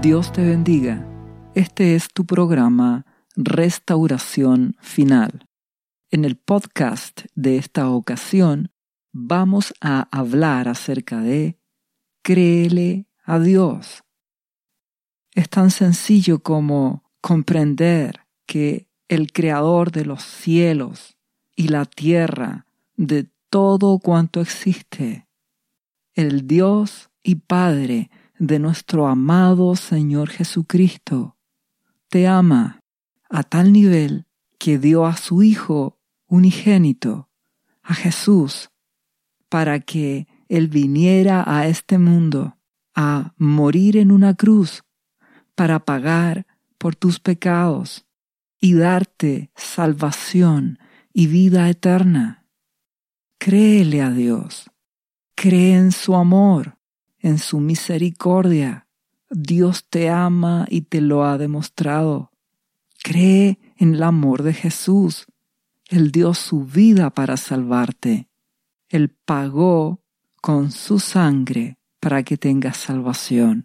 Dios te bendiga. Este es tu programa Restauración Final. En el podcast de esta ocasión vamos a hablar acerca de créele a Dios. Es tan sencillo como comprender que el Creador de los cielos y la tierra, de todo cuanto existe, el Dios y Padre de nuestro amado Señor Jesucristo, te ama a tal nivel que dio a su Hijo unigénito, a Jesús, para que Él viniera a este mundo a morir en una cruz para pagar por tus pecados y darte salvación y vida eterna. Créele a Dios, cree en su amor, en su misericordia. Dios te ama y te lo ha demostrado. Cree en el amor de Jesús. Él dio su vida para salvarte. Él pagó con su sangre para que tengas salvación.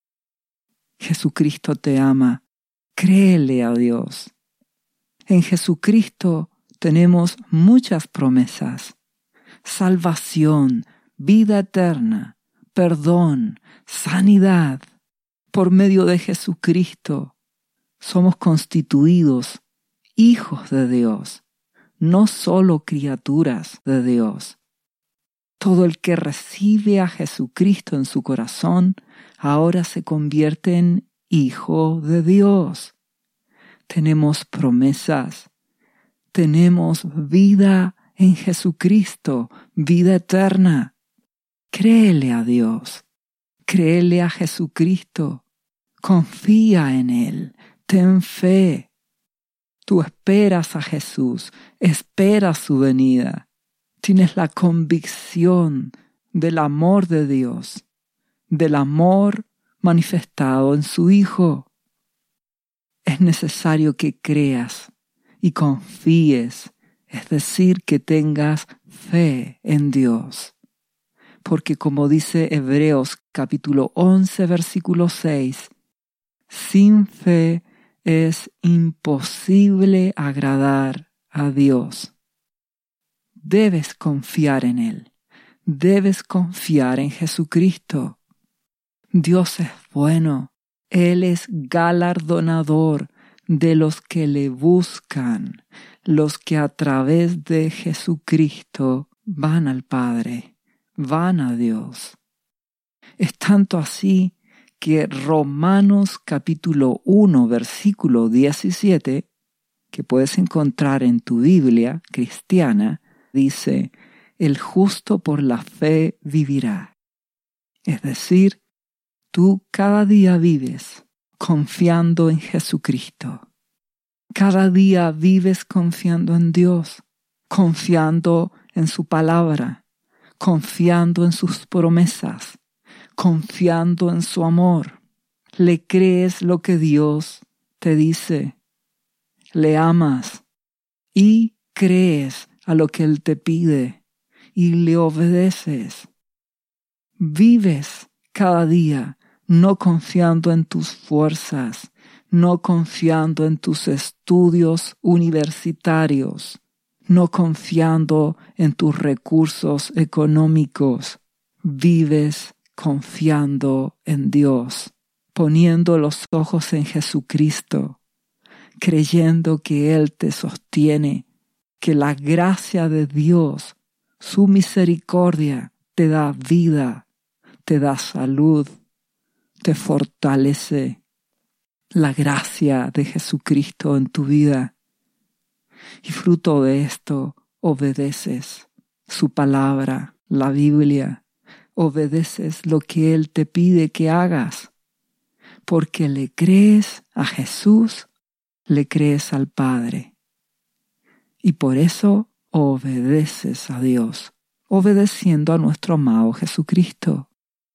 Jesucristo te ama. Créele a Dios. En Jesucristo tenemos muchas promesas. Salvación, vida eterna, perdón, sanidad. Por medio de Jesucristo somos constituidos hijos de Dios, no solo criaturas de Dios. Todo el que recibe a Jesucristo en su corazón ahora se convierte en hijo de Dios. Tenemos promesas, tenemos vida en Jesucristo, vida eterna. Créele a Dios, créele a Jesucristo, confía en Él, ten fe. Tú esperas a Jesús, esperas su venida. Tienes la convicción del amor de Dios, del amor manifestado en su Hijo. Es necesario que creas y confíes, es decir, que tengas fe en Dios. Porque como dice Hebreos capítulo 11, versículo 6, sin fe es imposible agradar a Dios. Debes confiar en Él, debes confiar en Jesucristo. Dios es bueno, Él es galardonador de los que le buscan, los que a través de Jesucristo van al Padre. Van a Dios. Es tanto así que Romanos capítulo 1, versículo 17, que puedes encontrar en tu Biblia cristiana, dice, el justo por la fe vivirá. Es decir, tú cada día vives confiando en Jesucristo. Cada día vives confiando en Dios, confiando en su palabra, confiando en sus promesas, confiando en su amor. Le crees lo que Dios te dice. Le amas y crees a lo que Él te pide y le obedeces. Vives cada día no confiando en tus fuerzas, no confiando en tus estudios universitarios, no confiando en tus recursos económicos. Vives confiando en Dios, poniendo los ojos en Jesucristo, creyendo que Él te sostiene, que la gracia de Dios, su misericordia, te da vida, te da salud, te fortalece. La gracia de Jesucristo en tu vida. Y fruto de esto, obedeces su palabra, la Biblia. Obedeces lo que Él te pide que hagas. Porque le crees a Jesús, le crees al Padre. Y por eso obedeces a Dios, obedeciendo a nuestro amado Jesucristo.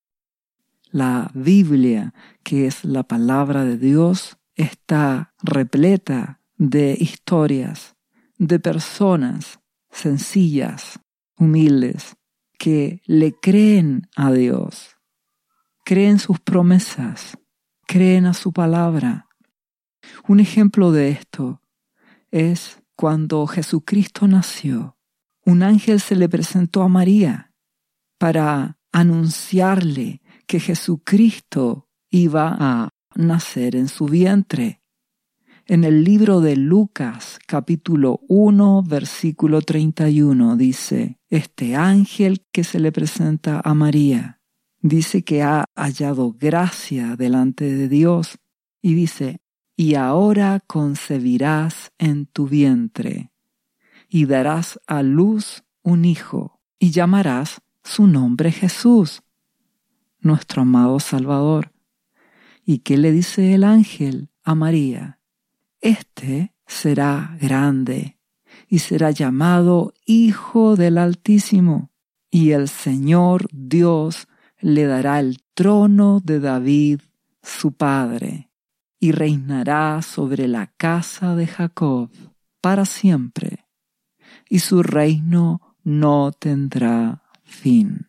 La Biblia, que es la palabra de Dios, está repleta de historias, de personas sencillas, humildes, que le creen a Dios, creen sus promesas, creen a su palabra. Un ejemplo de esto es cuando Jesucristo nació. Un ángel se le presentó a María para anunciarle que Jesucristo iba a nacer en su vientre. En el libro de Lucas, capítulo 1, versículo 31, dice, este ángel que se le presenta a María, dice que ha hallado gracia delante de Dios y dice, y ahora concebirás en tu vientre y darás a luz un hijo y llamarás su nombre Jesús, nuestro amado Salvador. ¿Y qué le dice el ángel a María? Este será grande y será llamado Hijo del Altísimo, y el Señor Dios le dará el trono de David, su padre, y reinará sobre la casa de Jacob para siempre, y su reino no tendrá fin.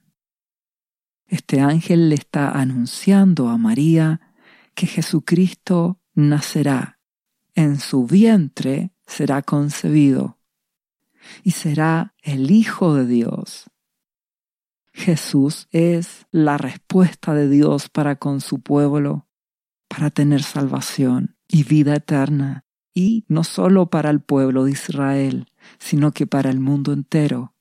Este ángel le está anunciando a María que Jesucristo nacerá. En su vientre será concebido y será el Hijo de Dios. Jesús es la respuesta de Dios para con su pueblo, para tener salvación y vida eterna, y no solo para el pueblo de Israel, sino que para el mundo entero.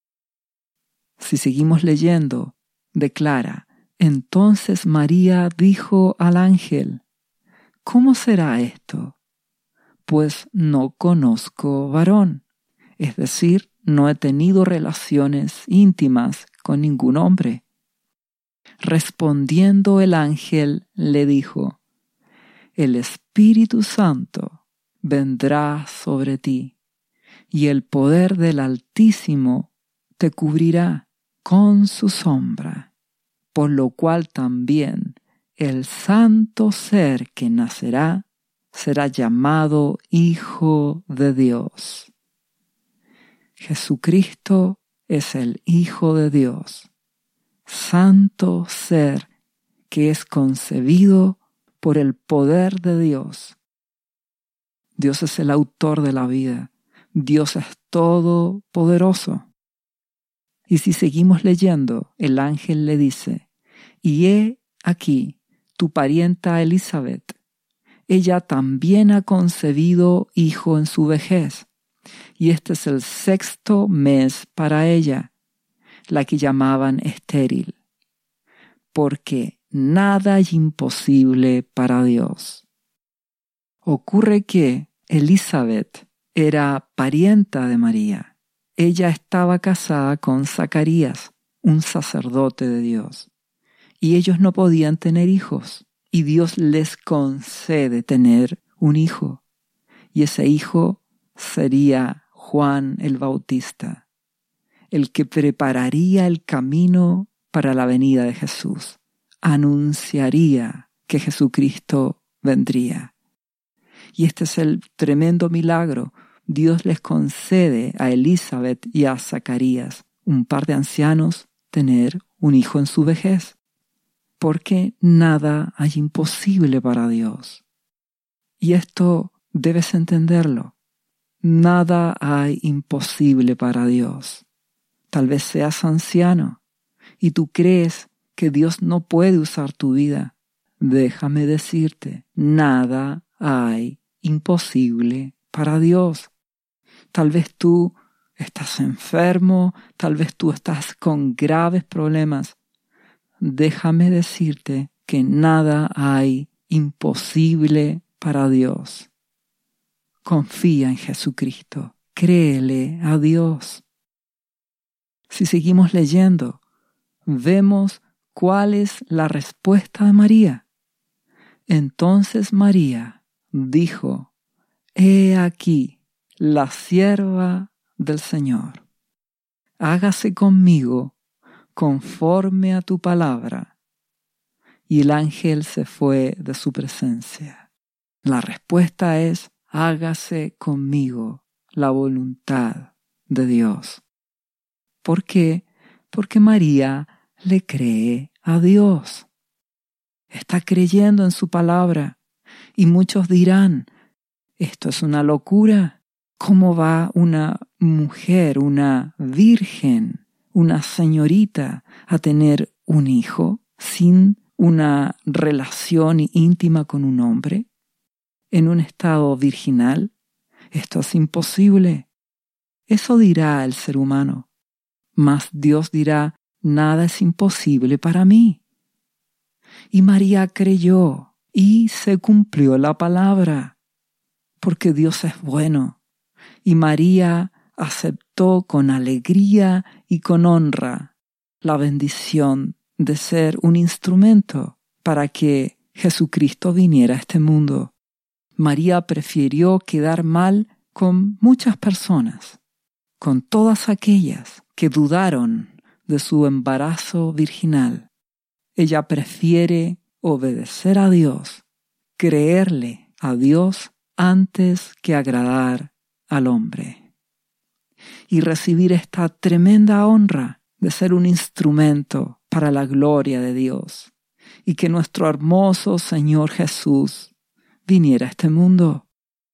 Si seguimos leyendo, declara, entonces María dijo al ángel, ¿cómo será esto? Pues no conozco varón, es decir, no he tenido relaciones íntimas con ningún hombre. Respondiendo el ángel le dijo, el Espíritu Santo vendrá sobre ti, y el poder del Altísimo te cubrirá con su sombra, por lo cual también el santo ser que nacerá será llamado Hijo de Dios. Jesucristo es el Hijo de Dios, santo ser que es concebido por el poder de Dios. Dios es el autor de la vida. Dios es todopoderoso. Y si seguimos leyendo, el ángel le dice, y he aquí tu parienta Elizabeth. Ella también ha concebido hijo en su vejez, y este es el 6º mes para ella, la que llamaban estéril, porque nada es imposible para Dios. Ocurre que Elizabeth era parienta de María. Ella estaba casada con Zacarías, un sacerdote de Dios, y ellos no podían tener hijos, y Dios les concede tener un hijo, y ese hijo sería Juan el Bautista, el que prepararía el camino para la venida de Jesús, anunciaría que Jesucristo vendría. Y este es el tremendo milagro. Dios les concede a Elizabeth y a Zacarías, un par de ancianos, tener un hijo en su vejez, porque nada hay imposible para Dios. Y esto debes entenderlo. Nada hay imposible para Dios. Tal vez seas anciano y tú crees que Dios no puede usar tu vida. Déjame decirte, nada hay imposible para Dios. Tal vez tú estás enfermo, tal vez tú estás con graves problemas. Déjame decirte que nada hay imposible para Dios. Confía en Jesucristo, créele a Dios. Si seguimos leyendo, vemos cuál es la respuesta de María. Entonces María dijo, he aquí la sierva del Señor. Hágase conmigo conforme a tu palabra. Y el ángel se fue de su presencia. La respuesta es, hágase conmigo la voluntad de Dios. ¿Por qué? Porque María le cree a Dios. está creyendo en su palabra. Y muchos dirán, esto es una locura. ¿Cómo va una mujer, una virgen, una señorita a tener un hijo sin una relación íntima con un hombre? ¿En un estado virginal? Esto es imposible. Eso dirá el ser humano. Mas Dios dirá, nada es imposible para mí. Y María creyó y se cumplió la palabra, porque Dios es bueno. Y María aceptó con alegría y con honra la bendición de ser un instrumento para que Jesucristo viniera a este mundo. María prefirió quedar mal con muchas personas, con todas aquellas que dudaron de su embarazo virginal. Ella prefiere obedecer a Dios, creerle a Dios antes que agradar al hombre. Y recibir esta tremenda honra de ser un instrumento para la gloria de Dios. Y que nuestro hermoso Señor Jesús viniera a este mundo.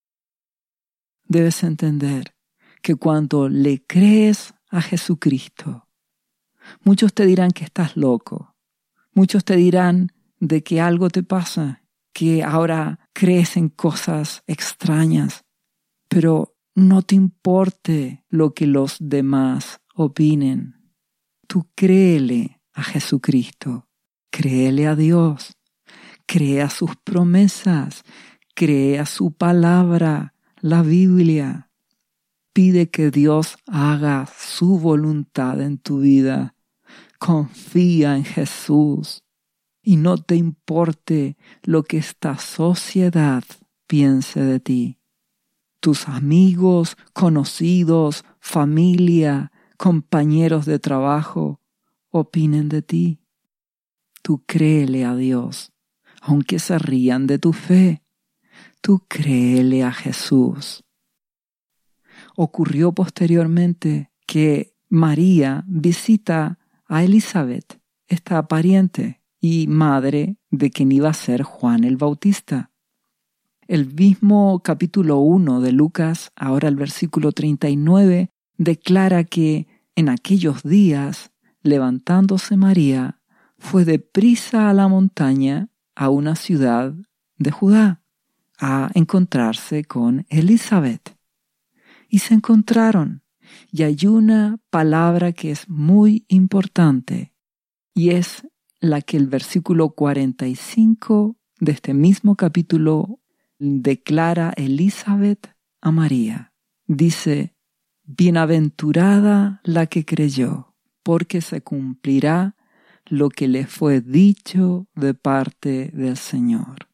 Debes entender que cuando le crees a Jesucristo, muchos te dirán que estás loco. Muchos te dirán de que algo te pasa, que ahora crees en cosas extrañas, pero no te importe lo que los demás opinen. Tú créele a Jesucristo, créele a Dios, cree a sus promesas, cree a su palabra, la Biblia. Pide que Dios haga su voluntad en tu vida. Confía en Jesús y no te importe lo que esta sociedad piense de ti. Tus amigos, conocidos, familia, compañeros de trabajo opinen de ti. Tú créele a Dios, aunque se rían de tu fe. Tú créele a Jesús. Ocurrió posteriormente que María visita a Elizabeth, esta pariente y madre de quien iba a ser Juan el Bautista. El mismo capítulo 1 de Lucas, ahora el versículo 39, declara que en aquellos días, levantándose María, fue deprisa a la montaña, a una ciudad de Judá, a encontrarse con Elizabeth. Y se encontraron. Y hay una palabra que es muy importante, y es la que el versículo 45 de este mismo capítulo declara Elizabeth a María. Dice, bienaventurada la que creyó, porque se cumplirá lo que le fue dicho de parte del Señor.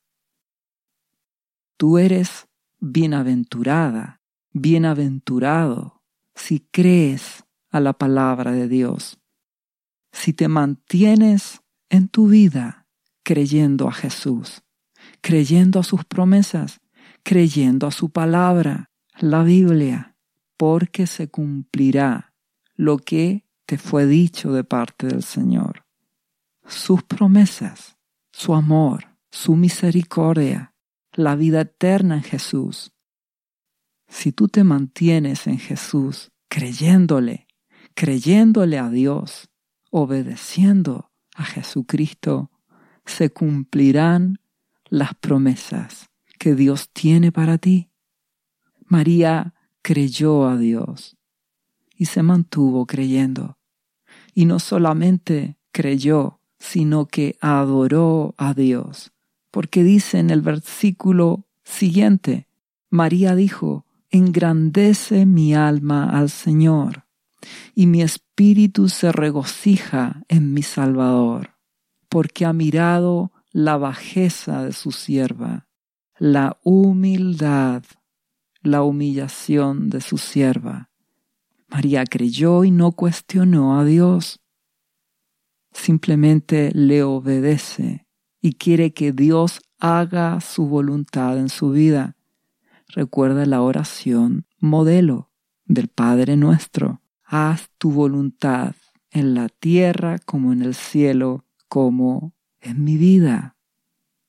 Tú eres bienaventurada, bienaventurado, si crees a la palabra de Dios, si te mantienes en tu vida creyendo a Jesús, creyendo a sus promesas, creyendo a su palabra, la Biblia, porque se cumplirá lo que te fue dicho de parte del Señor. Sus promesas, su amor, su misericordia, la vida eterna en Jesús. Si tú te mantienes en Jesús, creyéndole a Dios, obedeciendo a Jesucristo, se cumplirán las promesas que Dios tiene para ti. María creyó a Dios y se mantuvo creyendo. Y no solamente creyó, sino que adoró a Dios. Porque dice en el versículo siguiente, María dijo, engrandece mi alma al Señor, y mi espíritu se regocija en mi Salvador, porque ha mirado la bajeza de su sierva, la humildad, la humillación de su sierva. María creyó y no cuestionó a Dios. Simplemente le obedece y quiere que Dios haga su voluntad en su vida. Recuerda la oración modelo del Padre Nuestro. Haz tu voluntad en la tierra como en el cielo, como en mi vida.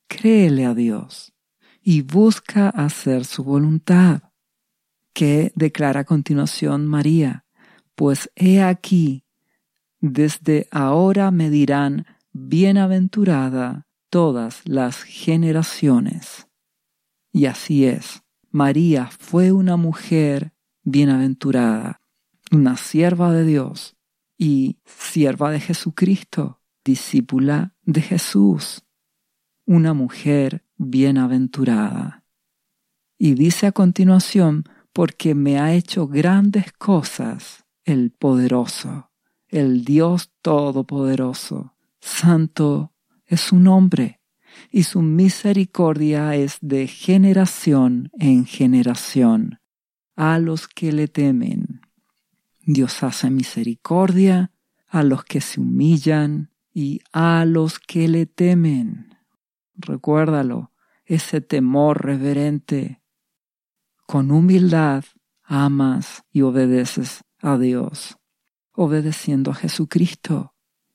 créele a Dios y busca hacer su voluntad. ¿Qué declara a continuación María? Pues he aquí, desde ahora me dirán bienaventurada todas las generaciones. Y así es, María fue una mujer bienaventurada, una sierva de Dios y sierva de Jesucristo, discípula de Jesús, una mujer bienaventurada. Y dice a continuación, porque me ha hecho grandes cosas el poderoso, el Dios todopoderoso. Santo es su nombre, y su misericordia es de generación en generación a los que le temen. Dios hace misericordia a los que se humillan y a los que le temen. Recuérdalo, ese temor reverente. Con humildad amas y obedeces a Dios, obedeciendo a Jesucristo.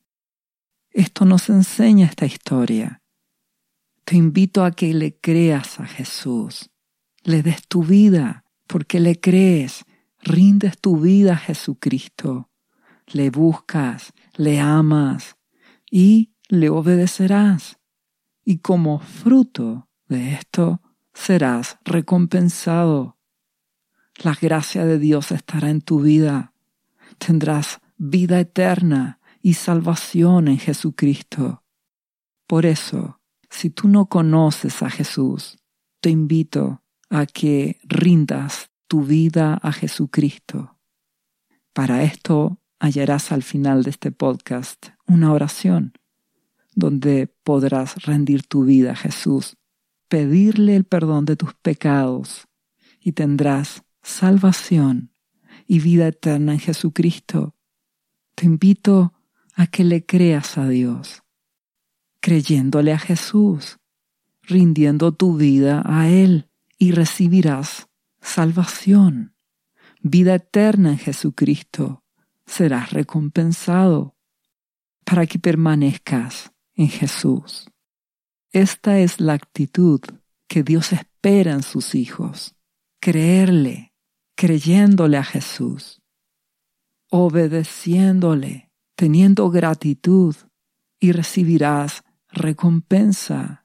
Esto nos enseña esta historia. Te invito a que le creas a Jesús, le des tu vida, porque le crees, rindes tu vida a Jesucristo, le buscas, le amas y le obedecerás. Y como fruto de esto, serás recompensado. La gracia de Dios estará en tu vida. Tendrás vida eterna y salvación en Jesucristo. Por eso, si tú no conoces a Jesús, te invito a que rindas tu vida a Jesucristo. Para esto hallarás al final de este podcast una oración donde podrás rendir tu vida a Jesús, pedirle el perdón de tus pecados y tendrás salvación y vida eterna en Jesucristo. Te invito a que le creas a Dios, creyéndole a Jesús, rindiendo tu vida a Él y recibirás salvación, vida eterna en Jesucristo. Serás recompensado para que permanezcas en Jesús. Esta es la actitud que Dios espera en sus hijos. Creerle, creyéndole a Jesús, obedeciéndole, teniendo gratitud y recibirás recompensa.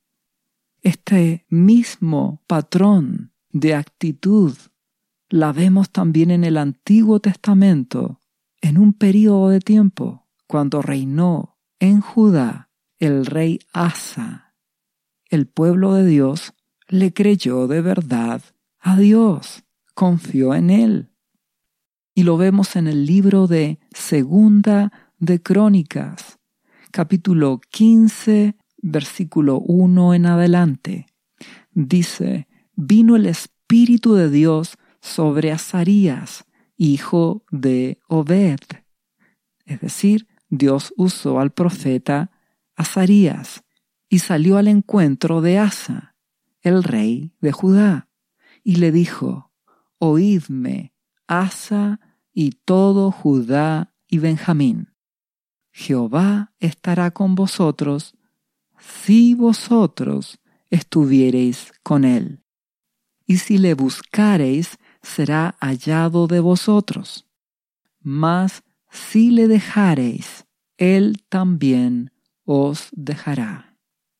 Este mismo patrón de actitud la vemos también en el Antiguo Testamento, en un período de tiempo cuando reinó en Judá el rey Asa. El pueblo de Dios le creyó de verdad a Dios, confió en Él. Y lo vemos en el libro de Segunda de Crónicas, capítulo 15, versículo 1 en adelante. Dice, vino el Espíritu de Dios sobre Azarías, hijo de Obed. Es decir, Dios usó al profeta Azarías y salió al encuentro de Asa, el rey de Judá, y le dijo, oídme, Asa y todo Judá y Benjamín. Jehová estará con vosotros si vosotros estuviereis con él. Y si le buscareis, será hallado de vosotros. Mas si le dejareis, él también os dejará.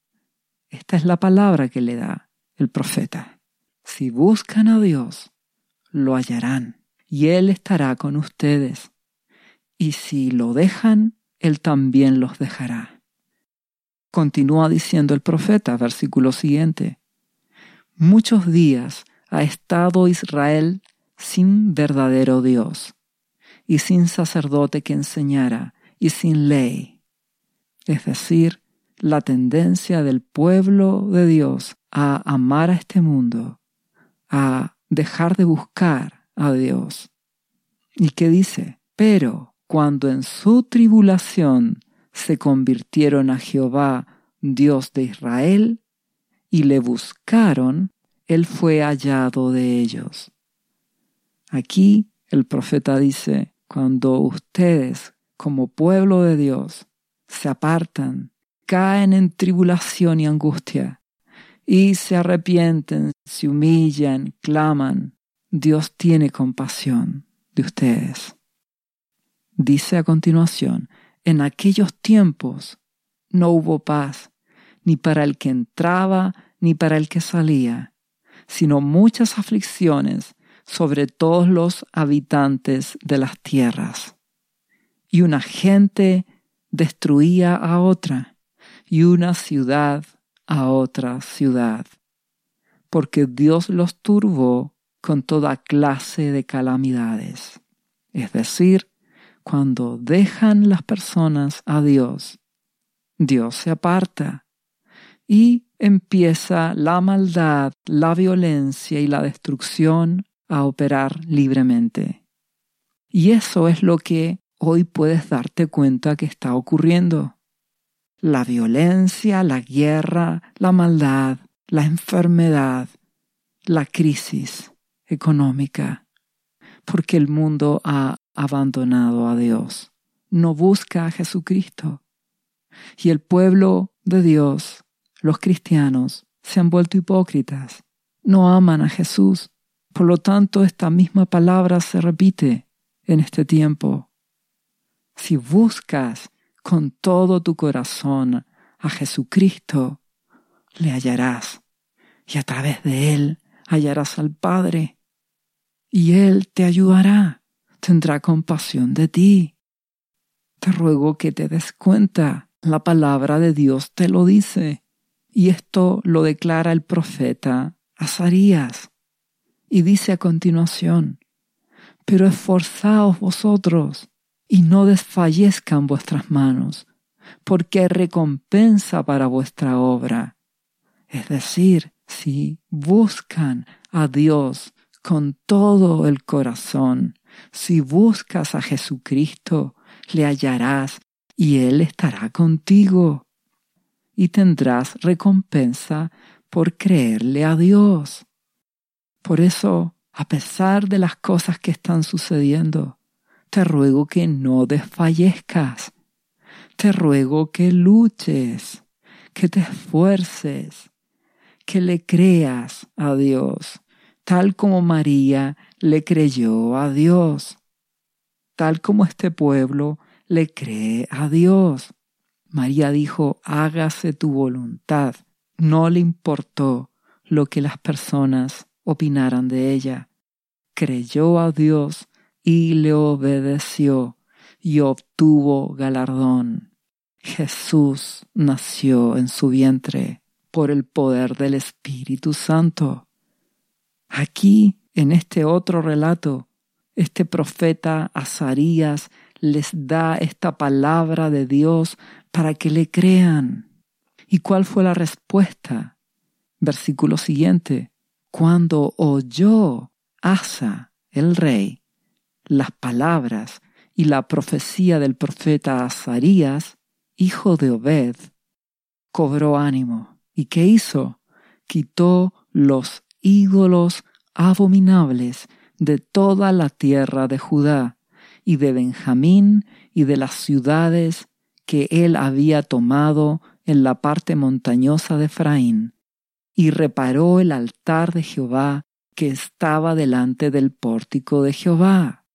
Esta es la palabra que le da el profeta. Si buscan a Dios, lo hallarán, y Él estará con ustedes. Y si lo dejan, Él también los dejará. Continúa diciendo el profeta, versículo siguiente. Muchos días ha estado Israel sin verdadero Dios, y sin sacerdote que enseñara, y sin ley. Es decir, la tendencia del pueblo de Dios a amar a este mundo, a dejar de buscar a Dios. ¿Y qué dice? Pero cuando en su tribulación se convirtieron a Jehová, Dios de Israel, y le buscaron, Él fue hallado de ellos. Aquí el profeta dice, cuando ustedes, como pueblo de Dios, se apartan caen en tribulación y angustia, y se arrepienten, se humillan, claman, Dios tiene compasión de ustedes. Dice a continuación, en aquellos tiempos no hubo paz, ni para el que entraba, ni para el que salía, sino muchas aflicciones sobre todos los habitantes de las tierras. Y una gente destruía a otra, y una ciudad a otra ciudad, porque Dios los turbó con toda clase de calamidades. Es decir, cuando dejan las personas a Dios, Dios se aparta y empieza la maldad, la violencia y la destrucción a operar libremente. Y eso es lo que hoy puedes darte cuenta que está ocurriendo. La violencia, la guerra, la maldad, la enfermedad, la crisis económica, porque el mundo ha abandonado a Dios, no busca a Jesucristo. Y el pueblo de Dios, los cristianos, se han vuelto hipócritas, no aman a Jesús. Por lo tanto, esta misma palabra se repite en este tiempo. Si buscas con todo tu corazón a Jesucristo, le hallarás, y a través de Él hallarás al Padre, y Él te ayudará, tendrá compasión de ti. Te ruego que te des cuenta, la palabra de Dios te lo dice, y esto lo declara el profeta Azarías, y dice a continuación, pero esforzaos vosotros, y no desfallezcan vuestras manos, porque hay recompensa para vuestra obra. Es decir, si buscan a Dios con todo el corazón, si buscas a Jesucristo, le hallarás y Él estará contigo. Y tendrás recompensa por creerle a Dios. Por eso, a pesar de las cosas que están sucediendo, te ruego que no desfallezcas. Te ruego que luches, que te esfuerces, que le creas a Dios, tal como María le creyó a Dios, tal como este pueblo le cree a Dios. María dijo, hágase tu voluntad. No le importó lo que las personas opinaran de ella. Creyó a Dios y le obedeció y obtuvo galardón. Jesús nació en su vientre por el poder del Espíritu Santo. Aquí, en este otro relato, este profeta Azarías les da esta palabra de Dios para que le crean. ¿Y cuál fue la respuesta? Versículo siguiente. Cuando oyó Asa, el rey, las palabras y la profecía del profeta Azarías, hijo de Obed, cobró ánimo. ¿Y qué hizo? Quitó los ídolos abominables de toda la tierra de Judá y de Benjamín y de las ciudades que él había tomado en la parte montañosa de Efraín, y reparó el altar de Jehová que estaba delante del pórtico de Jehová.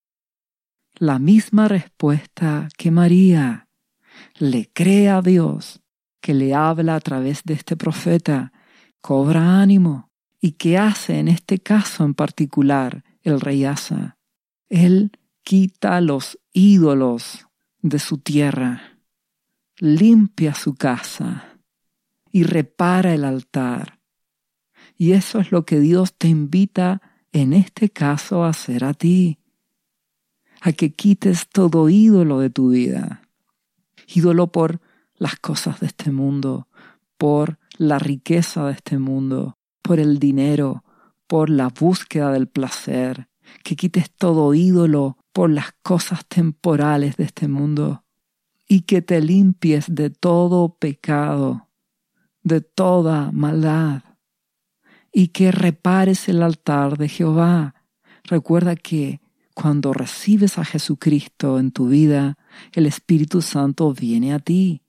La misma respuesta que María. Le cree a Dios, que le habla a través de este profeta, cobra ánimo. ¿Y qué hace en este caso en particular el rey Asa? Él quita los ídolos de su tierra, limpia su casa y repara el altar. Y eso es lo que Dios te invita en este caso a hacer a ti, a que quites todo ídolo de tu vida. Ídolo por las cosas de este mundo, por la riqueza de este mundo, por el dinero, por la búsqueda del placer, que quites todo ídolo por las cosas temporales de este mundo y que te limpies de todo pecado, de toda maldad y que repares el altar de Jehová. Recuerda que cuando recibes a Jesucristo en tu vida, el Espíritu Santo viene a ti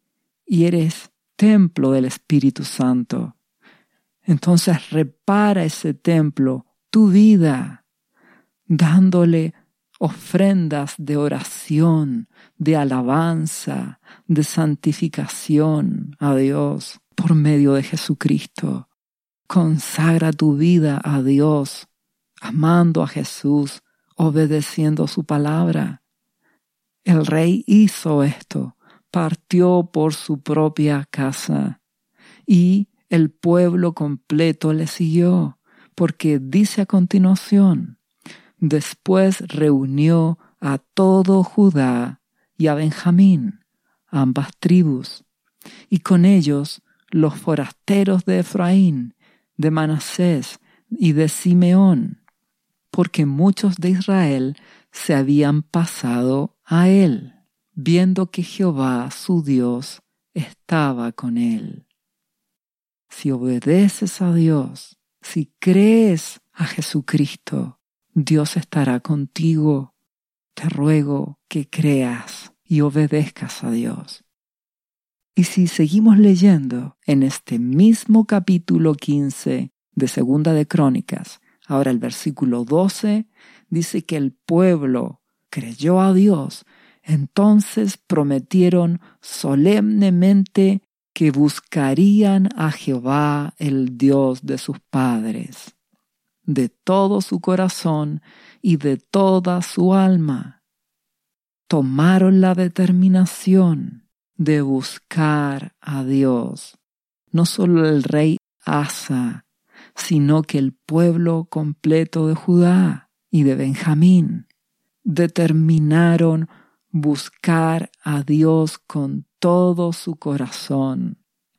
y eres templo del Espíritu Santo. Entonces repara ese templo, tu vida, dándole ofrendas de oración, de alabanza, de santificación a Dios por medio de Jesucristo. Consagra tu vida a Dios, amando a Jesús, obedeciendo su palabra. El rey hizo esto, partió por su propia casa y el pueblo completo le siguió, porque dice a continuación: después reunió a todo Judá y a Benjamín, ambas tribus, y con ellos los forasteros de Efraín, de Manasés y de Simeón, porque muchos de Israel se habían pasado a él, viendo que Jehová, su Dios, estaba con él. Si obedeces a Dios, si crees a Jesucristo, Dios estará contigo. Te ruego que creas y obedezcas a Dios. Y si seguimos leyendo en este mismo capítulo 15 de Segunda de Crónicas, ahora el versículo 12, dice que el pueblo creyó a Dios, entonces prometieron solemnemente que buscarían a Jehová, el Dios de sus padres, de todo su corazón y de toda su alma. Tomaron la determinación de buscar a Dios. No solo el rey Asa, sino que el pueblo completo de Judá y de Benjamín determinaron buscar a Dios con todo su corazón.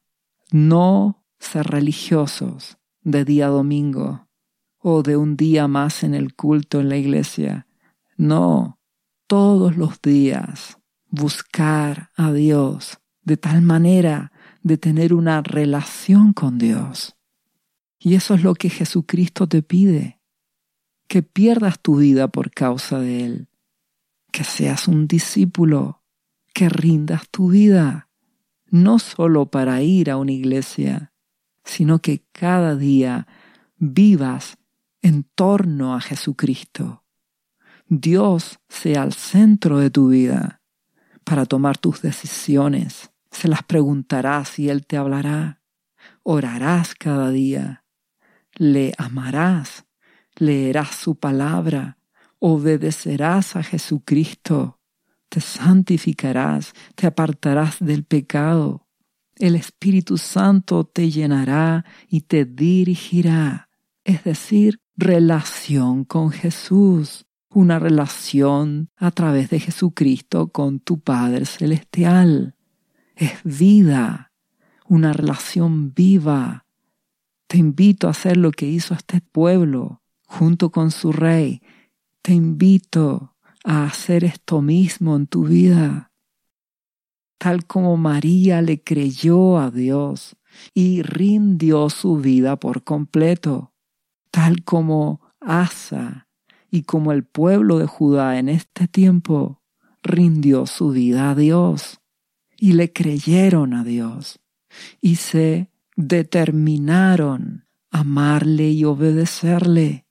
No ser religiosos de día domingo o de un día más en el culto en la iglesia. No, todos los días buscar a Dios de tal manera de tener una relación con Dios. Y eso es lo que Jesucristo te pide, que pierdas tu vida por causa de Él, que seas un discípulo, que rindas tu vida, no solo para ir a una iglesia, sino que cada día vivas en torno a Jesucristo. Dios sea el centro de tu vida. Para tomar tus decisiones, se las preguntarás y Él te hablará. Orarás cada día, le amarás, leerás su palabra, obedecerás a Jesucristo, te santificarás, te apartarás del pecado. El Espíritu Santo te llenará y te dirigirá, es decir, relación con Jesús. Una relación a través de Jesucristo con tu Padre Celestial. Es vida, una relación viva. Te invito a hacer lo que hizo este pueblo junto con su rey. Te invito a hacer esto mismo en tu vida. Tal como María le creyó a Dios y rindió su vida por completo. Tal como Asa y como el pueblo de Judá en este tiempo rindió su vida a Dios y le creyeron a Dios y se determinaron a amarle y obedecerle.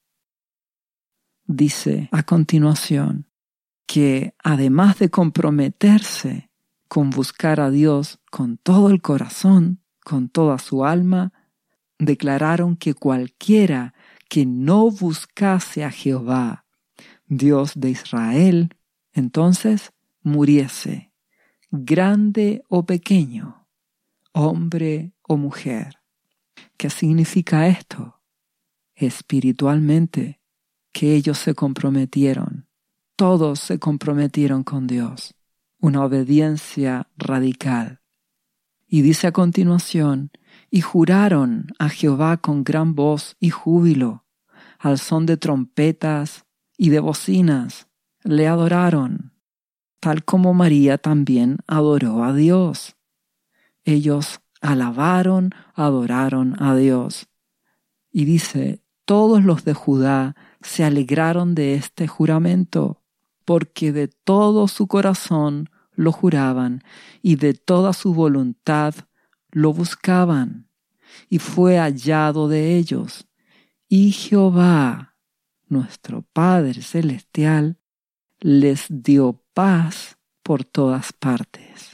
Dice a continuación que además de comprometerse con buscar a Dios con todo el corazón, con toda su alma, declararon que cualquiera que no buscase a Jehová, Dios de Israel, entonces muriese, grande o pequeño, hombre o mujer. ¿Qué significa esto? Espiritualmente, que ellos se comprometieron, todos se comprometieron con Dios, una obediencia radical. Y dice a continuación, y juraron a Jehová con gran voz y júbilo, al son de trompetas y de bocinas, le adoraron, tal como María también adoró a Dios. Ellos alabaron, adoraron a Dios. Y dice, todos los de Judá se alegraron de este juramento, porque de todo su corazón lo juraban y de toda su voluntad lo buscaban. Y fue hallado de ellos. Y Jehová, nuestro Padre Celestial, les dio paz por todas partes.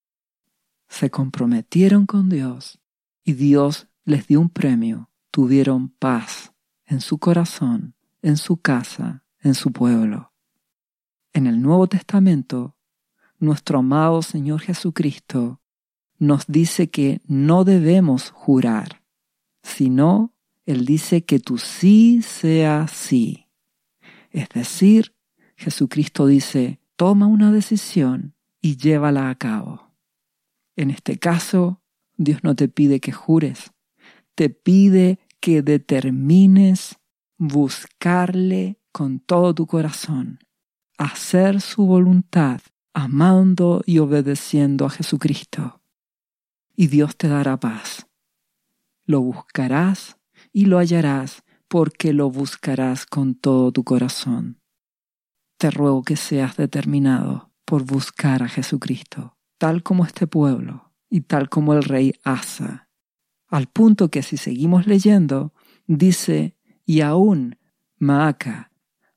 Se comprometieron con Dios y Dios les dio un premio. Tuvieron paz en su corazón, en su casa, en su pueblo. En el Nuevo Testamento, nuestro amado Señor Jesucristo nos dice que no debemos jurar, sino Él dice que tu sí sea sí. Es decir, Jesucristo dice, toma una decisión y llévala a cabo. En este caso, Dios no te pide que jures, te pide que determines buscarle con todo tu corazón, hacer su voluntad, amando y obedeciendo a Jesucristo. Y Dios te dará paz. Lo buscarás y lo hallarás porque lo buscarás con todo tu corazón. Te ruego que seas determinado por buscar a Jesucristo, tal como este pueblo y tal como el rey Asa. Al punto que si seguimos leyendo, dice, y aún Maaca,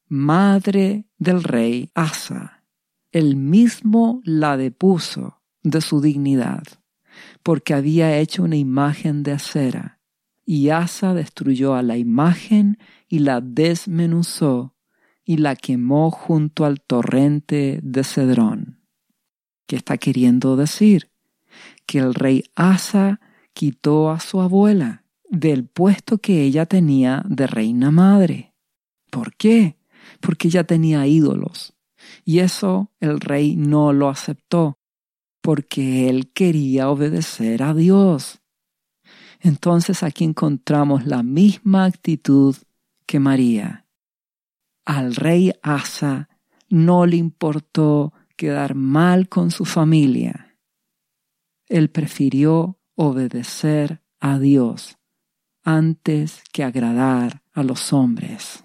madre del rey Asa, él mismo la depuso de su dignidad, porque había hecho una imagen de acera, y Asa destruyó a la imagen y la desmenuzó, y la quemó junto al torrente de Cedrón. ¿Qué está queriendo decir? Que el rey Asa quitó a su abuela del puesto que ella tenía de reina madre. ¿Por qué? Porque ella tenía ídolos. Y eso el rey no lo aceptó, porque él quería obedecer a Dios. Entonces aquí encontramos la misma actitud que María. Al rey Asa no le importó quedar mal con su familia. Él prefirió obedecer a Dios antes que agradar a los hombres.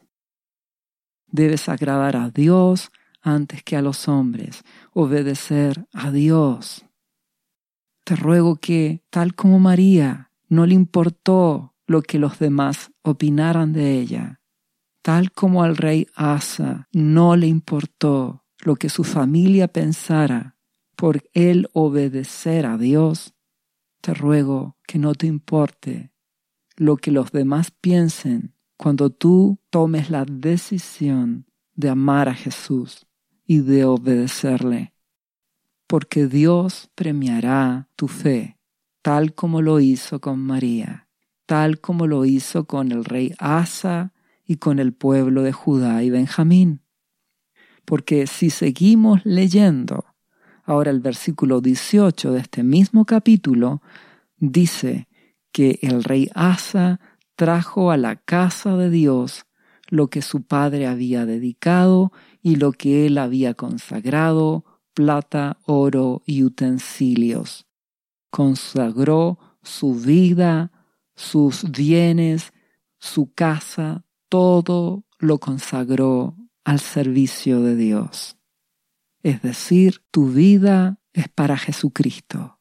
Debes agradar a Dios antes que a los hombres, obedecer a Dios. Te ruego que, tal como María, no le importó lo que los demás opinaran de ella, tal como al rey Asa no le importó lo que su familia pensara por él obedecer a Dios, te ruego que no te importe lo que los demás piensen cuando tú tomes la decisión de amar a Jesús y de obedecerle, porque Dios premiará tu fe, tal como lo hizo con María, tal como lo hizo con el rey Asa y con el pueblo de Judá y Benjamín. Porque si seguimos leyendo, ahora el versículo 18 de este mismo capítulo dice que el rey Asa trajo a la casa de Dios lo que su padre había dedicado y lo que él había consagrado, plata, oro y utensilios. Consagró su vida, sus bienes, su casa, todo lo consagró al servicio de Dios. Es decir, tu vida es para Jesucristo.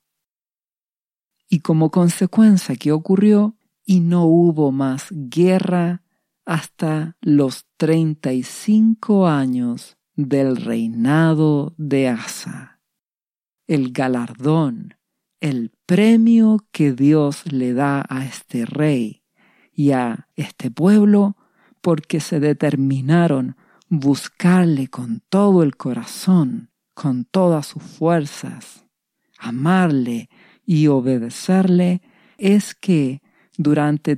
Y como consecuencia, ¿qué ocurrió? Y no hubo más guerra hasta los 35 años del reinado de Asa. El galardón, el premio que Dios le da a este rey y a este pueblo porque se determinaron buscarle con todo el corazón, con todas sus fuerzas, amarle y obedecerle, es que durante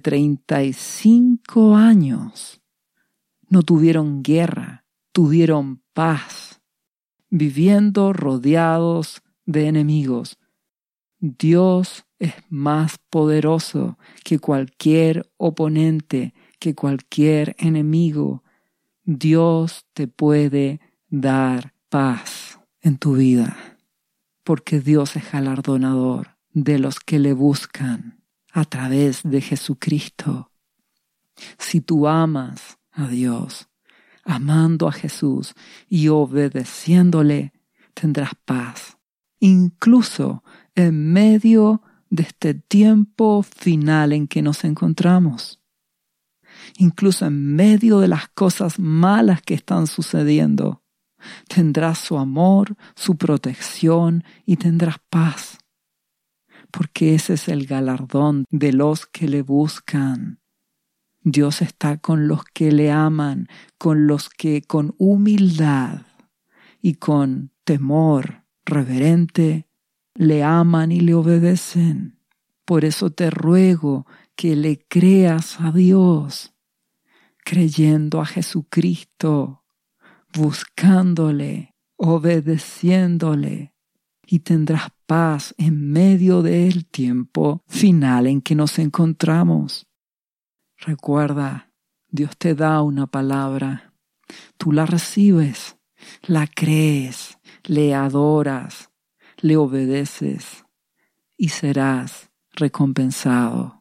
35 años no tuvieron guerra, tuvieron paz, viviendo rodeados de enemigos. Dios es más poderoso que cualquier oponente, que cualquier enemigo. Dios te puede dar paz en tu vida, porque Dios es galardonador de los que le buscan a través de Jesucristo. Si tú amas a Dios, amando a Jesús y obedeciéndole, tendrás paz, incluso en medio de este tiempo final en que nos encontramos. Incluso en medio de las cosas malas que están sucediendo, tendrás su amor, su protección y tendrás paz. Porque ese es el galardón de los que le buscan. Dios está con los que le aman, con los que con humildad y con temor reverente le aman y le obedecen. Por eso te ruego que le creas a Dios, creyendo a Jesucristo, buscándole, obedeciéndole, y tendrás paz en medio del tiempo final en que nos encontramos. Recuerda, Dios te da una palabra, tú la recibes, la crees, le adoras, le obedeces y serás recompensado.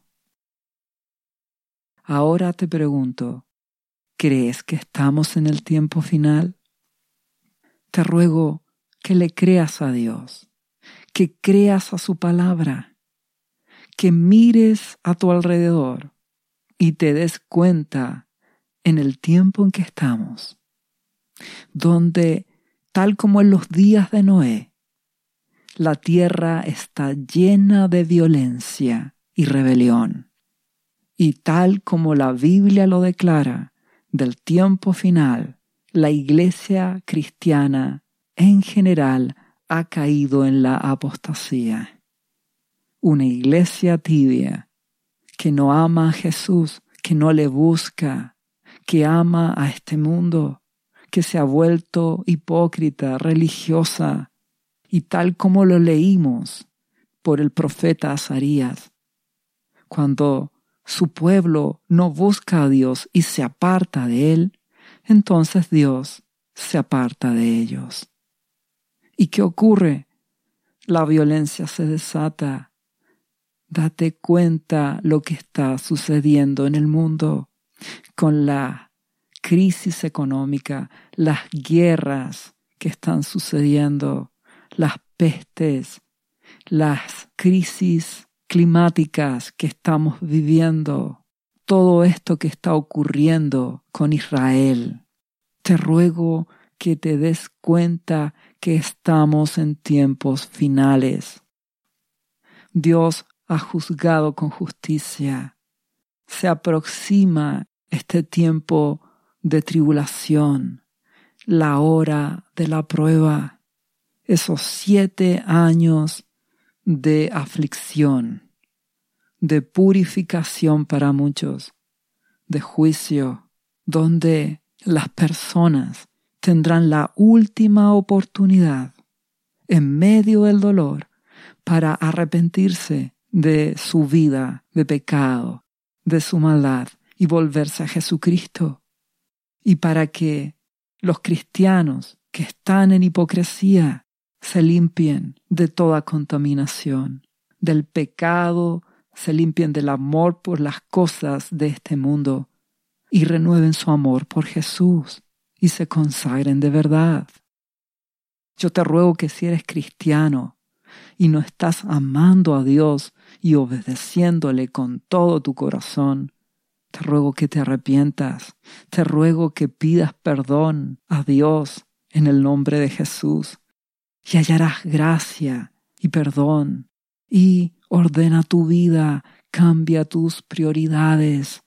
Ahora te pregunto, ¿crees que estamos en el tiempo final? Te ruego que le creas a Dios, que creas a su palabra, que mires a tu alrededor y te des cuenta en el tiempo en que estamos, donde, tal como en los días de Noé, la tierra está llena de violencia y rebelión. Y tal como la Biblia lo declara, del tiempo final, la iglesia cristiana en general ha caído en la apostasía. Una iglesia tibia que no ama a Jesús, que no le busca, que ama a este mundo, que se ha vuelto hipócrita, religiosa, y tal como lo leímos por el profeta Azarías, cuando su pueblo no busca a Dios y se aparta de Él, entonces Dios se aparta de ellos. ¿Y qué ocurre? La violencia se desata. Date cuenta lo que está sucediendo en el mundo con la crisis económica, las guerras que están sucediendo, las pestes, las crisis climáticas que estamos viviendo, todo esto que está ocurriendo con Israel. Te ruego que te des cuenta que estamos en tiempos finales. Dios ha juzgado con justicia. Se aproxima este tiempo de tribulación, la hora de la prueba, esos 7 años de aflicción, de purificación para muchos, de juicio, donde las personas tendrán la última oportunidad en medio del dolor para arrepentirse de su vida de pecado, de su maldad y volverse a Jesucristo. Y para que los cristianos que están en hipocresía se limpien de toda contaminación, del pecado, se limpien del amor por las cosas de este mundo y renueven su amor por Jesús y se consagren de verdad. Yo te ruego que si eres cristiano y no estás amando a Dios y obedeciéndole con todo tu corazón, te ruego que te arrepientas, te ruego que pidas perdón a Dios en el nombre de Jesús y hallarás gracia y perdón y ordena tu vida, cambia tus prioridades,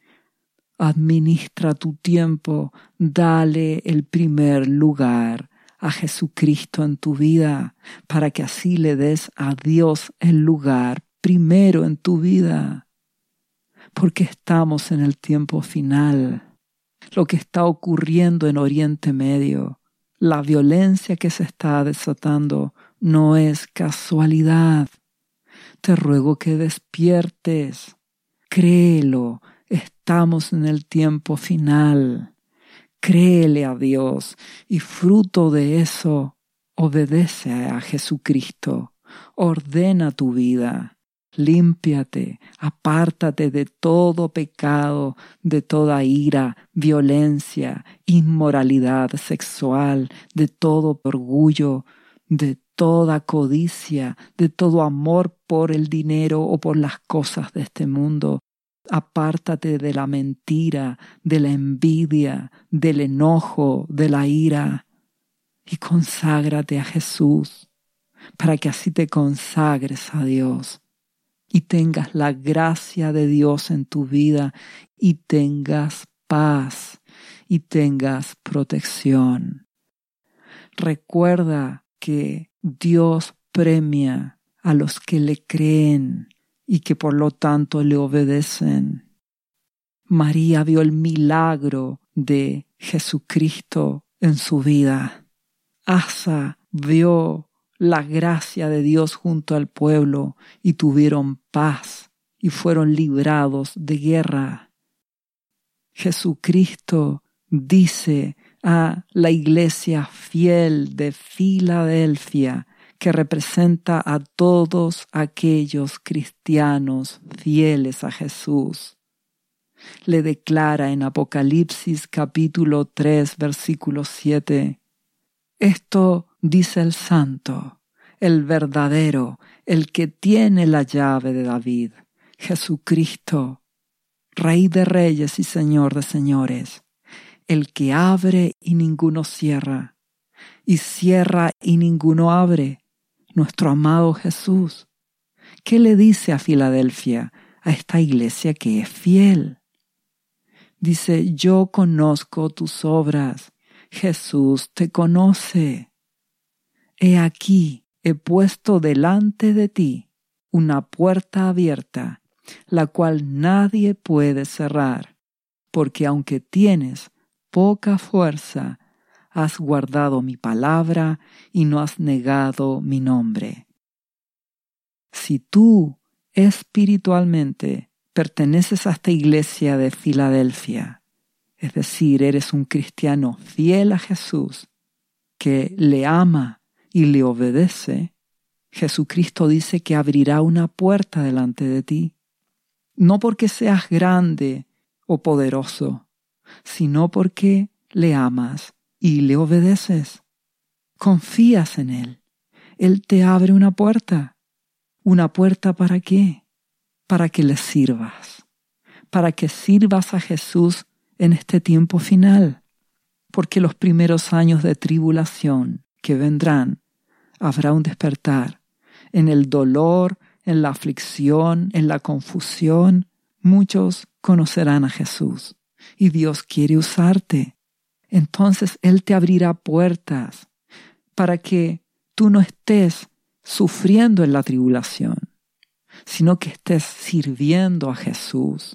administra tu tiempo, dale el primer lugar a Jesucristo en tu vida para que así le des a Dios el lugar primero en tu vida. Porque estamos en el tiempo final. Lo que está ocurriendo en Oriente Medio, la violencia que se está desatando, no es casualidad. Te ruego que despiertes. Créelo, estamos en el tiempo final. Créele a Dios y fruto de eso, obedece a Jesucristo. Ordena tu vida. Límpiate, apártate de todo pecado, de toda ira, violencia, inmoralidad sexual, de todo orgullo, de toda codicia, de todo amor por el dinero o por las cosas de este mundo. Apártate de la mentira, de la envidia, del enojo, de la ira y conságrate a Jesús para que así te consagres a Dios y tengas la gracia de Dios en tu vida y tengas paz y tengas protección. Recuerda que Dios premia a los que le creen y que por lo tanto le obedecen. María vio el milagro de Jesucristo en su vida. Asa vio la gracia de Dios junto al pueblo y tuvieron paz y fueron librados de guerra. Jesucristo dice a la iglesia fiel de Filadelfia, que representa a todos aquellos cristianos fieles a Jesús. Le declara en Apocalipsis capítulo 3, versículo 7, esto dice el santo, el verdadero, el que tiene la llave de David, Jesucristo, Rey de reyes y Señor de señores, el que abre y ninguno cierra, y cierra y ninguno abre, nuestro amado Jesús. ¿Qué le dice a Filadelfia, a esta iglesia que es fiel? Dice, yo conozco tus obras, Jesús te conoce. He aquí, he puesto delante de ti una puerta abierta, la cual nadie puede cerrar, porque aunque tienes poca fuerza, has guardado mi palabra y no has negado mi nombre. Si tú espiritualmente perteneces a esta iglesia de Filadelfia, es decir, eres un cristiano fiel a Jesús, que le ama y le obedece, Jesucristo dice que abrirá una puerta delante de ti, no porque seas grande o poderoso, sino porque le amas y le obedeces. Confías en Él. Él te abre una puerta. ¿Una puerta para qué? Para que le sirvas. Para que sirvas a Jesús en este tiempo final. Porque los primeros años de tribulación que vendrán, habrá un despertar. En el dolor, en la aflicción, en la confusión, muchos conocerán a Jesús. Y Dios quiere usarte. Entonces Él te abrirá puertas para que tú no estés sufriendo en la tribulación, sino que estés sirviendo a Jesús.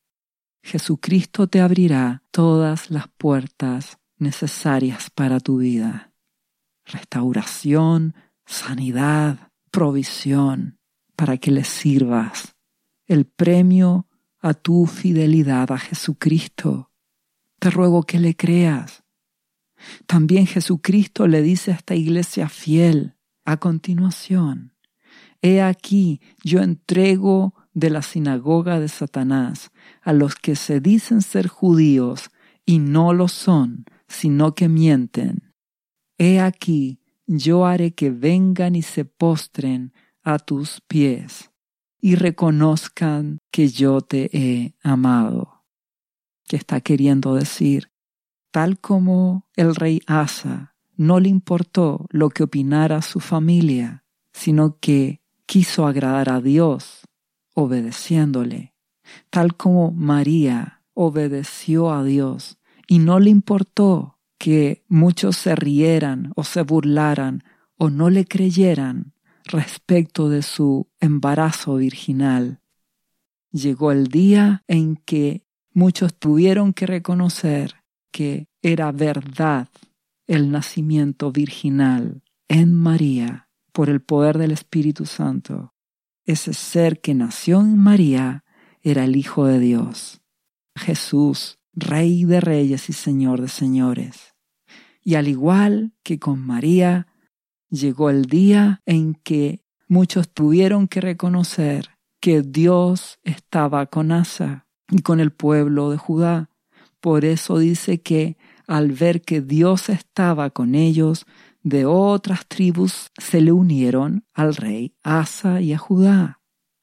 Jesucristo te abrirá todas las puertas necesarias para tu vida. Restauración, sanidad, provisión, para que le sirvas. El premio a tu fidelidad a Jesucristo. Te ruego que le creas. También Jesucristo le dice a esta iglesia fiel, a continuación, he aquí yo entrego de la sinagoga de Satanás a los que se dicen ser judíos y no lo son, sino que mienten. He aquí yo haré que vengan y se postren a tus pies y reconozcan que yo te he amado. ¿Qué está queriendo decir? Tal como el rey Asa no le importó lo que opinara su familia, sino que quiso agradar a Dios obedeciéndole. Tal como María obedeció a Dios y no le importó que muchos se rieran o se burlaran o no le creyeran respecto de su embarazo virginal. Llegó el día en que muchos tuvieron que reconocer que era verdad el nacimiento virginal en María por el poder del Espíritu Santo. Ese ser que nació en María era el Hijo de Dios, Jesús, Rey de reyes y Señor de señores. Y al igual que con María, llegó el día en que muchos tuvieron que reconocer que Dios estaba con Asa y con el pueblo de Judá. Por eso dice que al ver que Dios estaba con ellos, de otras tribus se le unieron al rey Asa y a Judá.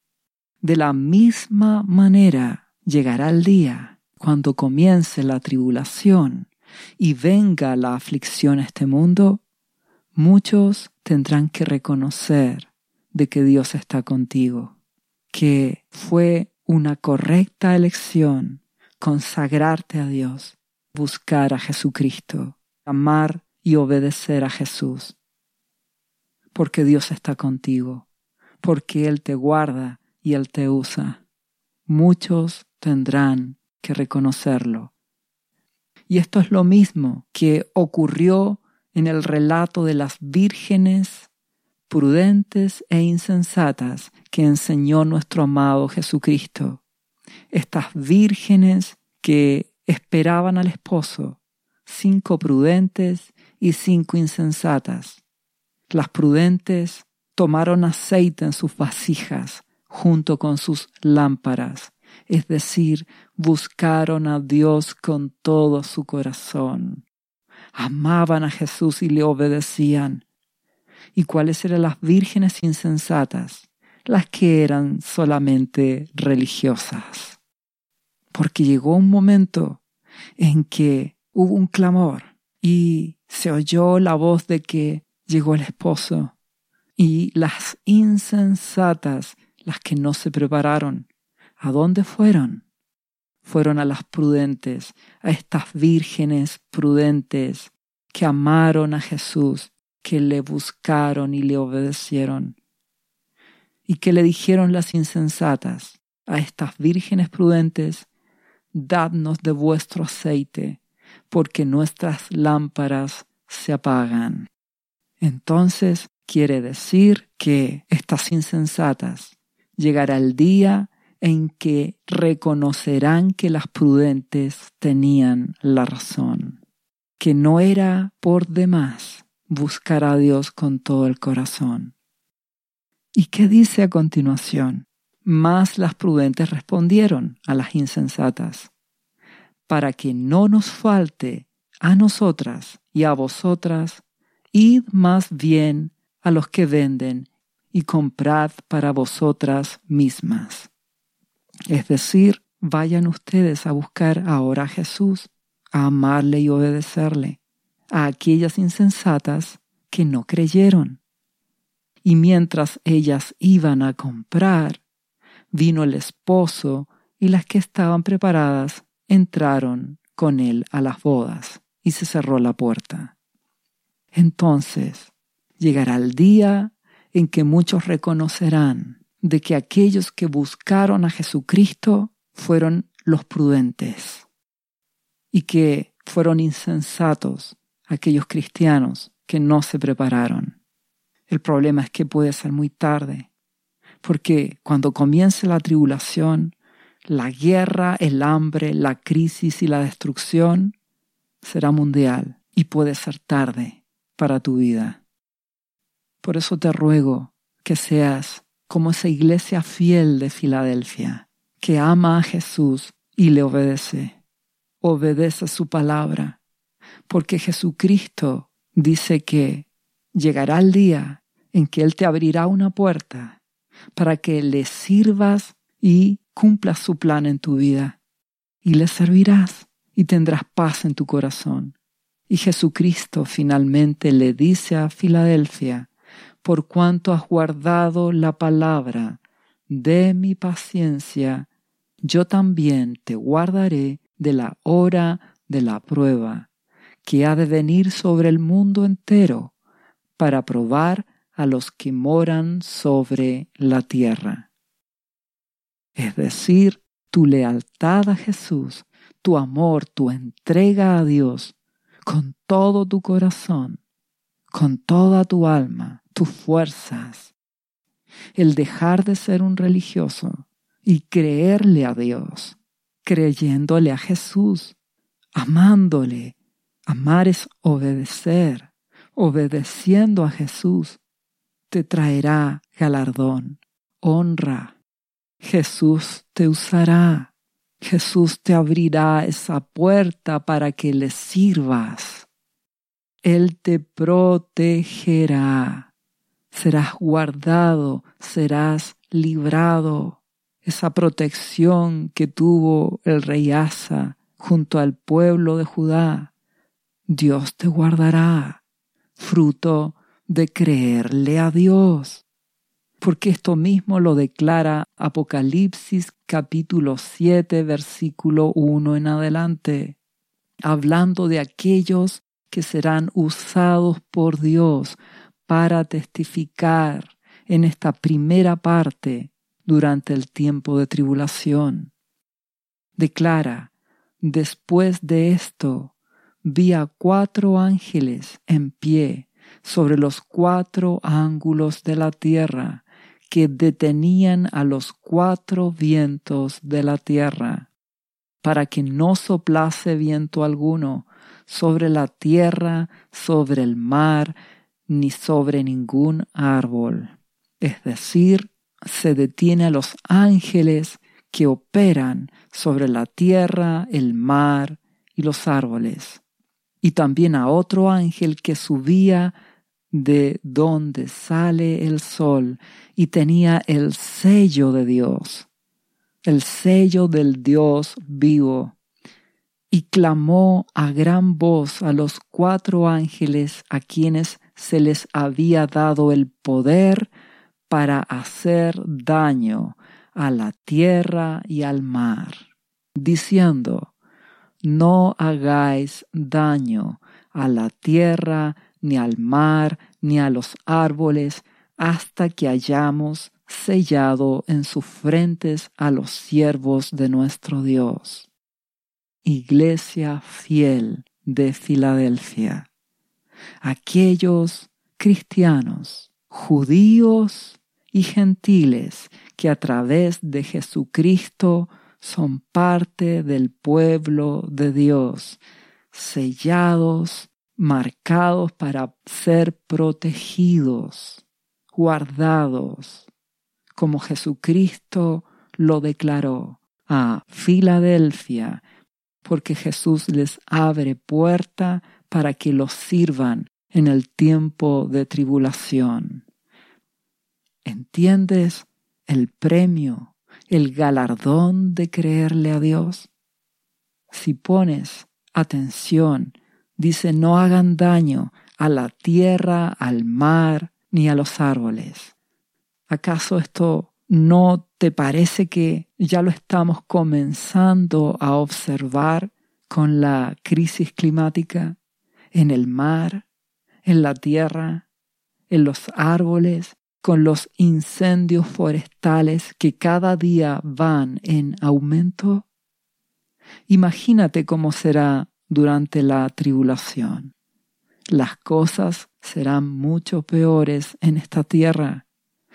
De la misma manera llegará el día cuando comience la tribulación y venga la aflicción a este mundo. Muchos tendrán que reconocer de que Dios está contigo, que fue una correcta elección consagrarte a Dios, buscar a Jesucristo, amar y obedecer a Jesús, porque Dios está contigo, porque Él te guarda y Él te usa. Muchos tendrán que reconocerlo. Y esto es lo mismo que ocurrió en el relato de las vírgenes prudentes e insensatas que enseñó nuestro amado Jesucristo. Estas vírgenes que esperaban al esposo, 5 prudentes y 5 insensatas. Las prudentes tomaron aceite en sus vasijas junto con sus lámparas, es decir, buscaron a Dios con todo su corazón. Amaban a Jesús y le obedecían. ¿Y cuáles eran las vírgenes insensatas? Las que eran solamente religiosas. Porque llegó un momento en que hubo un clamor y se oyó la voz de que llegó el esposo. Y las insensatas, las que no se prepararon, ¿a dónde fueron? Fueron a las prudentes, a estas vírgenes prudentes que amaron a Jesús, que le buscaron y le obedecieron. ¿Y qué le dijeron las insensatas a estas vírgenes prudentes? Dadnos de vuestro aceite, porque nuestras lámparas se apagan. Entonces quiere decir que estas insensatas llegará el día en que reconocerán que las prudentes tenían la razón, que no era por demás buscar a Dios con todo el corazón. ¿Y qué dice a continuación? Mas las prudentes respondieron a las insensatas: para que no nos falte a nosotras y a vosotras, id más bien a los que venden y comprad para vosotras mismas. Es decir, vayan ustedes a buscar ahora a Jesús, a amarle y obedecerle, a aquellas insensatas que no creyeron. Y mientras ellas iban a comprar, vino el esposo y las que estaban preparadas entraron con él a las bodas y se cerró la puerta. Entonces llegará el día en que muchos reconocerán de que aquellos que buscaron a Jesucristo fueron los prudentes y que fueron insensatos aquellos cristianos que no se prepararon. El problema es que puede ser muy tarde, porque cuando comience la tribulación, la guerra, el hambre, la crisis y la destrucción será mundial y puede ser tarde para tu vida. Por eso te ruego que seas como esa iglesia fiel de Filadelfia, que ama a Jesús y le obedece. Obedece su palabra, porque Jesucristo dice que llegará el día en que Él te abrirá una puerta para que le sirvas y cumplas su plan en tu vida. Y le servirás y tendrás paz en tu corazón. Y Jesucristo finalmente le dice a Filadelfia: por cuanto has guardado la palabra de mi paciencia, yo también te guardaré de la hora de la prueba, que ha de venir sobre el mundo entero, para probar a los que moran sobre la tierra. Es decir, tu lealtad a Jesús, tu amor, tu entrega a Dios, con todo tu corazón, con toda tu alma, tus fuerzas, el dejar de ser un religioso y creerle a Dios, creyéndole a Jesús, amándole. Amar es obedecer. Obedeciendo a Jesús te traerá galardón, honra. Jesús te usará. Jesús te abrirá esa puerta para que le sirvas. Él te protegerá. Serás guardado, serás librado. Esa protección que tuvo el rey Asa junto al pueblo de Judá, Dios te guardará, fruto de creerle a Dios. Porque esto mismo lo declara Apocalipsis capítulo 7, versículo 1 en adelante, hablando de aquellos que serán usados por Dios para testificar en esta primera parte durante el tiempo de tribulación. Declara: después de esto, vi a 4 ángeles en pie sobre los 4 ángulos de la tierra, que detenían a los 4 vientos de la tierra, para que no soplase viento alguno sobre la tierra, sobre el mar, ni sobre ningún árbol. Es decir, se detiene a los ángeles que operan sobre la tierra, el mar y los árboles. Y también a otro ángel que subía de donde sale el sol y tenía el sello de Dios, el sello del Dios vivo. Y clamó a gran voz a los 4 ángeles a quienes se les había dado el poder para hacer daño a la tierra y al mar, diciendo: no hagáis daño a la tierra, ni al mar, ni a los árboles, hasta que hayamos sellado en sus frentes a los siervos de nuestro Dios. Iglesia fiel de Filadelfia, aquellos cristianos, judíos y gentiles que a través de Jesucristo son parte del pueblo de Dios, sellados, marcados para ser protegidos, guardados, como Jesucristo lo declaró a Filadelfia, porque Jesús les abre puerta para que los sirvan en el tiempo de tribulación. ¿Entiendes el premio, el galardón de creerle a Dios? Si pones atención, dice: no hagan daño a la tierra, al mar, ni a los árboles. ¿Acaso esto no te parece que ya lo estamos comenzando a observar con la crisis climática en el mar, en la tierra, en los árboles, con los incendios forestales que cada día van en aumento? Imagínate cómo será durante la tribulación. Las cosas serán mucho peores en esta tierra.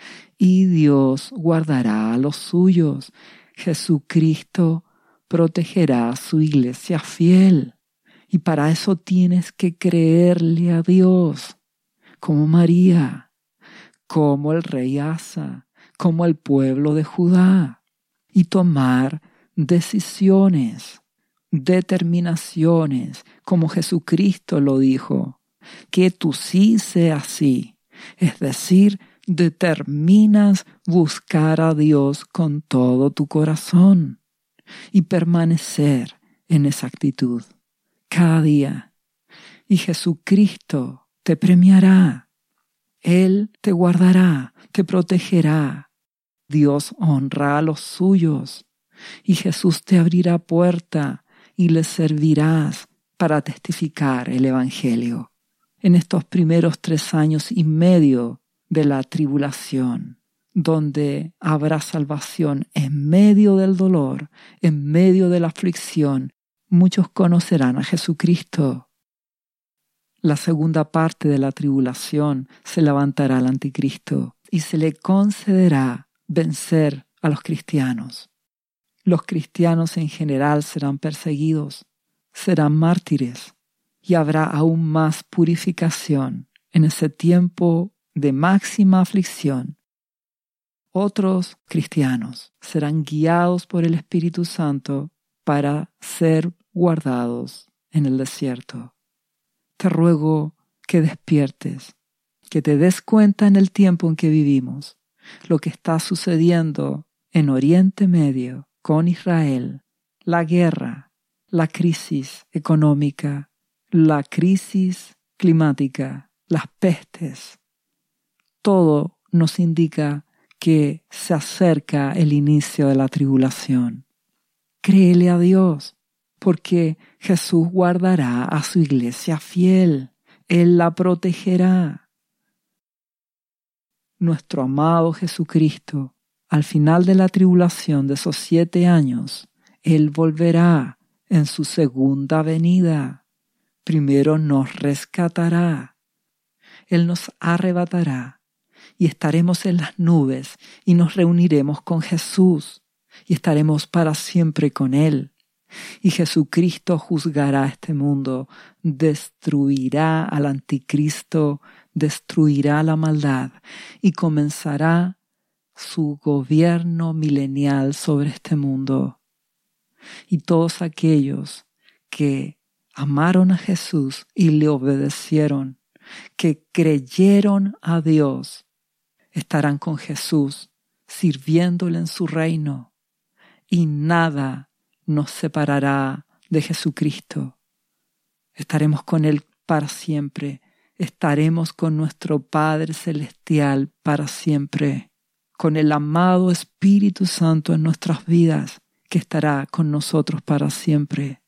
Y Dios guardará a los suyos. Jesucristo protegerá a su iglesia fiel. Y para eso tienes que creerle a Dios, como María, como el rey Asa, como el pueblo de Judá, y tomar decisiones, determinaciones, como Jesucristo lo dijo, que tu sí sea sí, es decir, determinas buscar a Dios con todo tu corazón y permanecer en esa actitud cada día. Y Jesucristo te premiará. Él te guardará, te protegerá. Dios honra a los suyos y Jesús te abrirá puerta y le servirás para testificar el Evangelio en estos primeros 3 años y medio de la tribulación, donde habrá salvación en medio del dolor, en medio de la aflicción. Muchos conocerán a Jesucristo. La segunda parte de la tribulación se levantará el anticristo y se le concederá vencer a los cristianos. Los cristianos en general serán perseguidos, serán mártires y habrá aún más purificación en ese tiempo de máxima aflicción. Otros cristianos serán guiados por el Espíritu Santo para ser guardados en el desierto. Te ruego que despiertes, que te des cuenta en el tiempo en que vivimos, lo que está sucediendo en Oriente Medio con Israel, la guerra, la crisis económica, la crisis climática, las pestes. Todo nos indica que se acerca el inicio de la tribulación. Créele a Dios, porque Jesús guardará a su iglesia fiel. Él la protegerá. Nuestro amado Jesucristo, al final de la tribulación de esos 7 años, Él volverá en su segunda venida. Primero nos rescatará. Él nos arrebatará y estaremos en las nubes y nos reuniremos con Jesús y estaremos para siempre con Él. Y Jesucristo juzgará este mundo, destruirá al anticristo, destruirá la maldad y comenzará su gobierno milenial sobre este mundo. Y todos aquellos que amaron a Jesús y le obedecieron, que creyeron a Dios, estarán con Jesús, sirviéndole en su reino, y nada nos separará de Jesucristo. Estaremos con Él para siempre. Estaremos con nuestro Padre Celestial para siempre, con el amado Espíritu Santo en nuestras vidas, que estará con nosotros para siempre.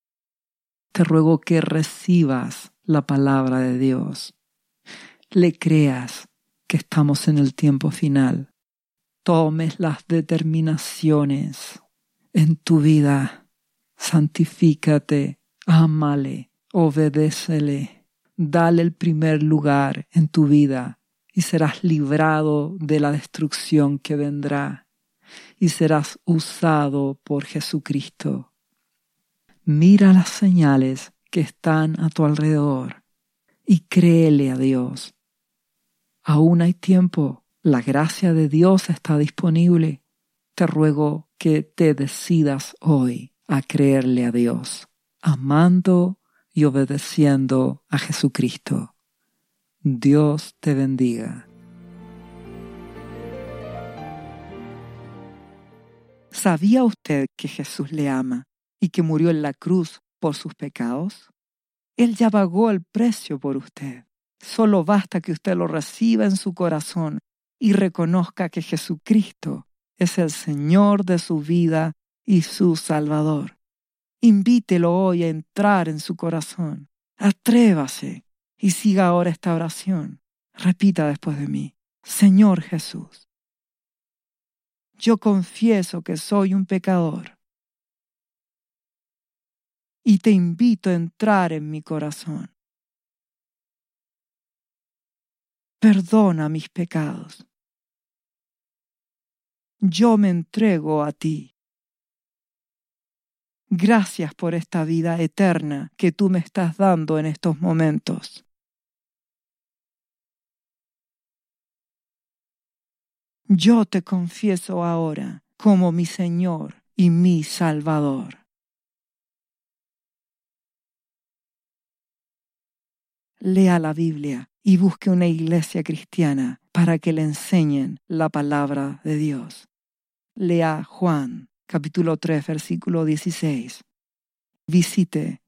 Te ruego que recibas la palabra de Dios. Le creas que estamos en el tiempo final. Tomes las determinaciones en tu vida. Santifícate, ámale, obedécele. Dale el primer lugar en tu vida y serás librado de la destrucción que vendrá y serás usado por Jesucristo. Mira las señales que están a tu alrededor y créele a Dios. Aún hay tiempo, la gracia de Dios está disponible. Te ruego que te decidas hoy a creerle a Dios, amando y obedeciendo a Jesucristo. Dios te bendiga. ¿Sabía usted que Jesús le ama y que murió en la cruz por sus pecados? Él ya pagó el precio por usted. Solo basta que usted lo reciba en su corazón y reconozca que Jesucristo es el Señor de su vida y su Salvador. Invítelo hoy a entrar en su corazón. Atrévase y siga ahora esta oración. Repita después de mí: Señor Jesús, yo confieso que soy un pecador y te invito a entrar en mi corazón. Perdona mis pecados. Yo me entrego a ti. Gracias por esta vida eterna que tú me estás dando en estos momentos. Yo te confieso ahora como mi Señor y mi Salvador. Lea la Biblia y busque una iglesia cristiana para que le enseñen la palabra de Dios. Lea Juan, capítulo 3, versículo 16. Visite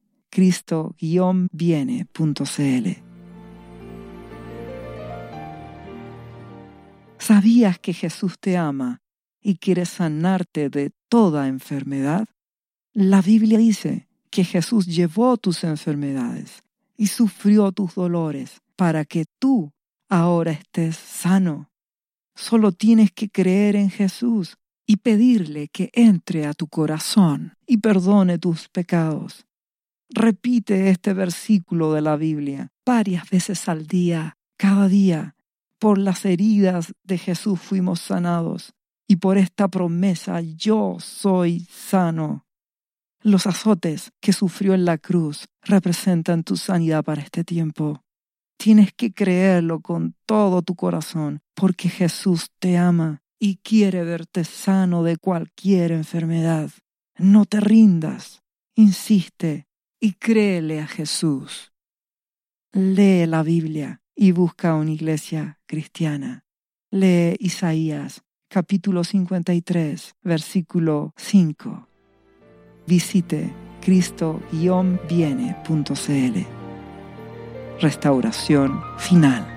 cristo-viene.cl. ¿Sabías que Jesús te ama y quiere sanarte de toda enfermedad? La Biblia dice que Jesús llevó tus enfermedades y sufrió tus dolores para que tú ahora estés sano. Solo tienes que creer en Jesús y pedirle que entre a tu corazón y perdone tus pecados. Repite este versículo de la Biblia varias veces al día, cada día. Por las heridas de Jesús fuimos sanados y por esta promesa yo soy sano. Los azotes que sufrió en la cruz representan tu sanidad para este tiempo. Tienes que creerlo con todo tu corazón porque Jesús te ama y quiere verte sano de cualquier enfermedad. No te rindas, insiste y créele a Jesús. lee la Biblia y busca una iglesia cristiana. Lee Isaías, capítulo 53, versículo 5. Visite cristo-viene.cl. Restauración Final.